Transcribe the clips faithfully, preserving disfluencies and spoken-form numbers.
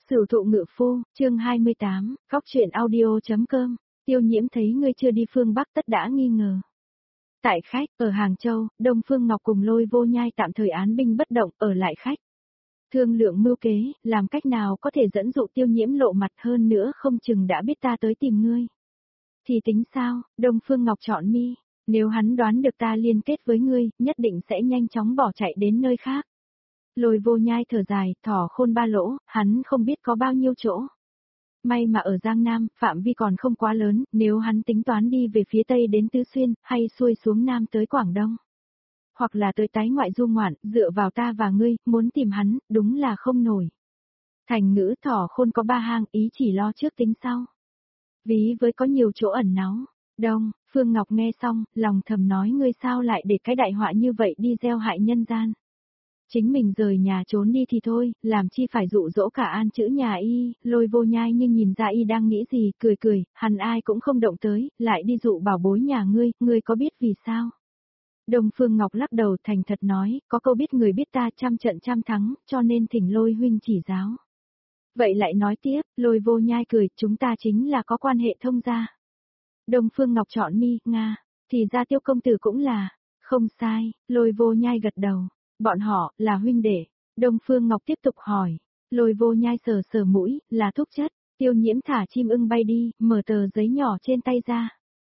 Sửu thụ ngự phu, chương hai mươi tám, góc truyện audio.com, Tiêu Nhiễm thấy ngươi chưa đi phương Bắc tất đã nghi ngờ. Tại khách, ở Hàng Châu, Đông Phương Ngọc cùng Lôi Vô Nhai tạm thời án binh bất động, ở lại khách. Thương lượng mưu kế, làm cách nào có thể dẫn dụ Tiêu Nhiễm lộ mặt hơn nữa không chừng đã biết ta tới tìm ngươi. Thì tính sao, Đông Phương Ngọc chọn mi, nếu hắn đoán được ta liên kết với ngươi, nhất định sẽ nhanh chóng bỏ chạy đến nơi khác. Lôi Vô Nhai thở dài, thỏ khôn ba lỗ, hắn không biết có bao nhiêu chỗ. May mà ở Giang Nam, phạm vi còn không quá lớn, nếu hắn tính toán đi về phía Tây đến Tứ Xuyên, hay xuôi xuống Nam tới Quảng Đông. Hoặc là tới tái ngoại du ngoạn, dựa vào ta và ngươi, muốn tìm hắn, đúng là không nổi. Thành ngữ thỏ khôn có ba hang, ý chỉ lo trước tính sau. Ví với có nhiều chỗ ẩn náu. Đông, Phương Ngọc nghe xong, lòng thầm nói ngươi sao lại để cái đại họa như vậy đi gieo hại nhân gian. Chính mình rời nhà trốn đi thì thôi, làm chi phải dụ dỗ cả An chữ nhà y, Lôi Vô Nhai nhưng nhìn ra y đang nghĩ gì, cười cười, hẳn ai cũng không động tới, lại đi dụ bảo bối nhà ngươi, ngươi có biết vì sao? Đông Phương Ngọc lắc đầu thành thật nói, có câu biết người biết ta trăm trận trăm thắng, cho nên thỉnh Lôi huynh chỉ giáo. Vậy lại nói tiếp, Lôi Vô Nhai cười, chúng ta chính là có quan hệ thông gia. Đông Phương Ngọc chọn mi, Nga, thì ra Tiêu công tử cũng là, không sai, Lôi Vô Nhai gật đầu. Bọn họ, là huynh đệ. Đông Phương Ngọc tiếp tục hỏi. Lôi Vô Nhai sờ sờ mũi, là thúc chất. Tiêu Nhiễm thả chim ưng bay đi, mở tờ giấy nhỏ trên tay ra.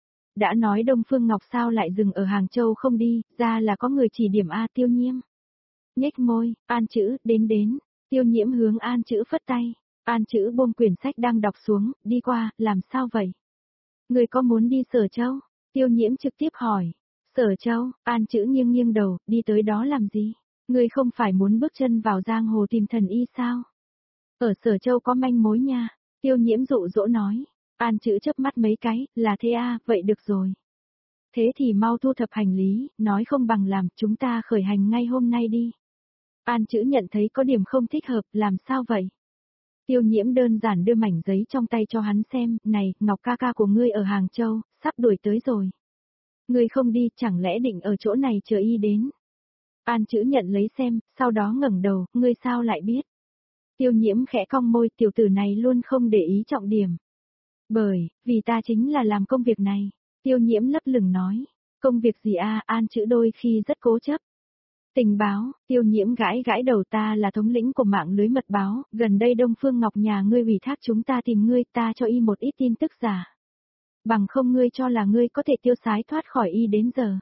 Đã nói Đông Phương Ngọc sao lại dừng ở Hàng Châu không đi, ra là có người chỉ điểm A Tiêu Nhiễm. Nhếch môi, An chữ, đến đến. Tiêu Nhiễm hướng An chữ phất tay. An chữ buông quyển sách đang đọc xuống, đi qua, làm sao vậy? Người có muốn đi Sở Châu? Tiêu Nhiễm trực tiếp hỏi. Sở Châu, An chữ nghiêng nghiêng đầu, đi tới đó làm gì? Ngươi không phải muốn bước chân vào giang hồ tìm thần y sao? Ở Sở Châu có manh mối nha, Tiêu Nhiễm dụ dỗ nói. An chữ chớp mắt mấy cái, là thế à, vậy được rồi. Thế thì mau thu thập hành lý, nói không bằng làm, chúng ta khởi hành ngay hôm nay đi. An chữ nhận thấy có điểm không thích hợp, làm sao vậy? Tiêu Nhiễm đơn giản đưa mảnh giấy trong tay cho hắn xem, này, Ngọc ca ca của ngươi ở Hàng Châu, sắp đuổi tới rồi. Ngươi không đi, chẳng lẽ định ở chỗ này chờ y đến? An chữ nhận lấy xem, sau đó ngẩng đầu, ngươi sao lại biết? Tiêu Nhiễm khẽ cong môi, tiểu tử này luôn không để ý trọng điểm. Bởi, vì ta chính là làm công việc này. Tiêu Nhiễm lấp lửng nói, công việc gì a? An chữ đôi khi rất cố chấp. Tình báo, Tiêu Nhiễm gãi gãi đầu, ta là thống lĩnh của mạng lưới mật báo, gần đây Đông Phương Ngọc nhà ngươi ủy thác chúng ta tìm ngươi, ta cho y một ít tin tức giả. Bằng không ngươi cho là ngươi có thể tiêu sái thoát khỏi y đến giờ.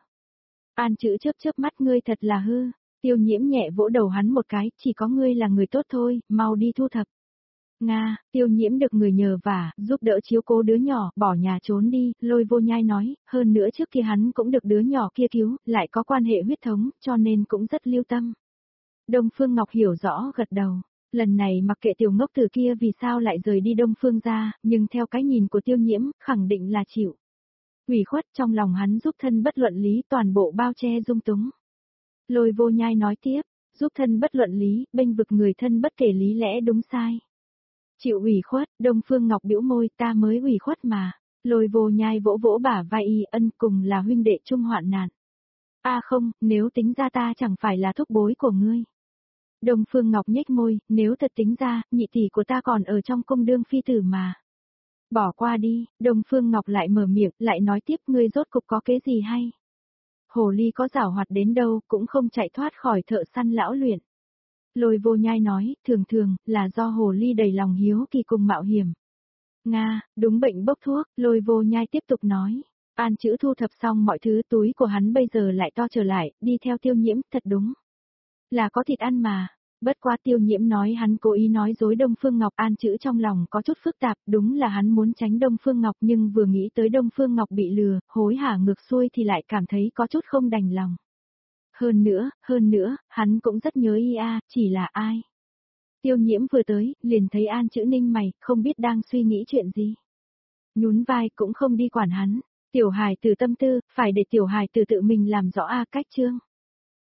An chữ chớp chớp mắt, ngươi thật là hư. Tiêu Nhiễm nhẹ vỗ đầu hắn một cái, chỉ có ngươi là người tốt thôi, mau đi thu thập. Nga, Tiêu Nhiễm được người nhờ vả, giúp đỡ chiếu cố đứa nhỏ, bỏ nhà trốn đi, Lôi Vô Nhai nói, hơn nữa trước kia hắn cũng được đứa nhỏ kia cứu, lại có quan hệ huyết thống, cho nên cũng rất lưu tâm. Đông Phương Ngọc hiểu rõ gật đầu. Lần này mặc kệ tiểu ngốc tử kia vì sao lại rời đi Đông Phương ra, nhưng theo cái nhìn của Tiêu Nhiễm, khẳng định là chịu. Ủy khuất trong lòng hắn giúp thân bất luận lý toàn bộ bao che dung túng. Lôi Vô Nhai nói tiếp, giúp thân bất luận lý, bênh vực người thân bất kể lý lẽ đúng sai. Chịu ủy khuất, Đông Phương Ngọc bĩu môi, ta mới ủy khuất mà. Lôi Vô Nhai vỗ vỗ bả vai y, ân, cùng là huynh đệ chung hoạn nạn. A à không, nếu tính ra ta chẳng phải là thúc bối của ngươi. Đông Phương Ngọc nhếch môi, nếu thật tính ra, nhị tỷ của ta còn ở trong cung đương phi tử mà. Bỏ qua đi, Đông Phương Ngọc lại mở miệng, lại nói tiếp, ngươi rốt cục có kế gì hay? Hồ ly có giảo hoạt đến đâu, cũng không chạy thoát khỏi thợ săn lão luyện. Lôi Vô Nhai nói, thường thường, là do hồ ly đầy lòng hiếu kỳ cùng mạo hiểm. Nga, đúng bệnh bốc thuốc, Lôi Vô Nhai tiếp tục nói. An chữ thu thập xong mọi thứ, túi của hắn bây giờ lại to trở lại, đi theo Tiêu Nhiễm, thật đúng. Là có thịt ăn mà. Bất quá Tiêu Nhiễm nói hắn cố ý nói dối Đông Phương Ngọc, An chữ trong lòng có chút phức tạp, đúng là hắn muốn tránh Đông Phương Ngọc nhưng vừa nghĩ tới Đông Phương Ngọc bị lừa, hối hả ngược xuôi thì lại cảm thấy có chút không đành lòng. Hơn nữa, hơn nữa, hắn cũng rất nhớ y a, chỉ là ai. Tiêu Nhiễm vừa tới, liền thấy An chữ ninh mày, không biết đang suy nghĩ chuyện gì. Nhún vai cũng không đi quản hắn, tiểu hài tử tâm tư, phải để tiểu hài tử tự mình làm rõ a cách chương.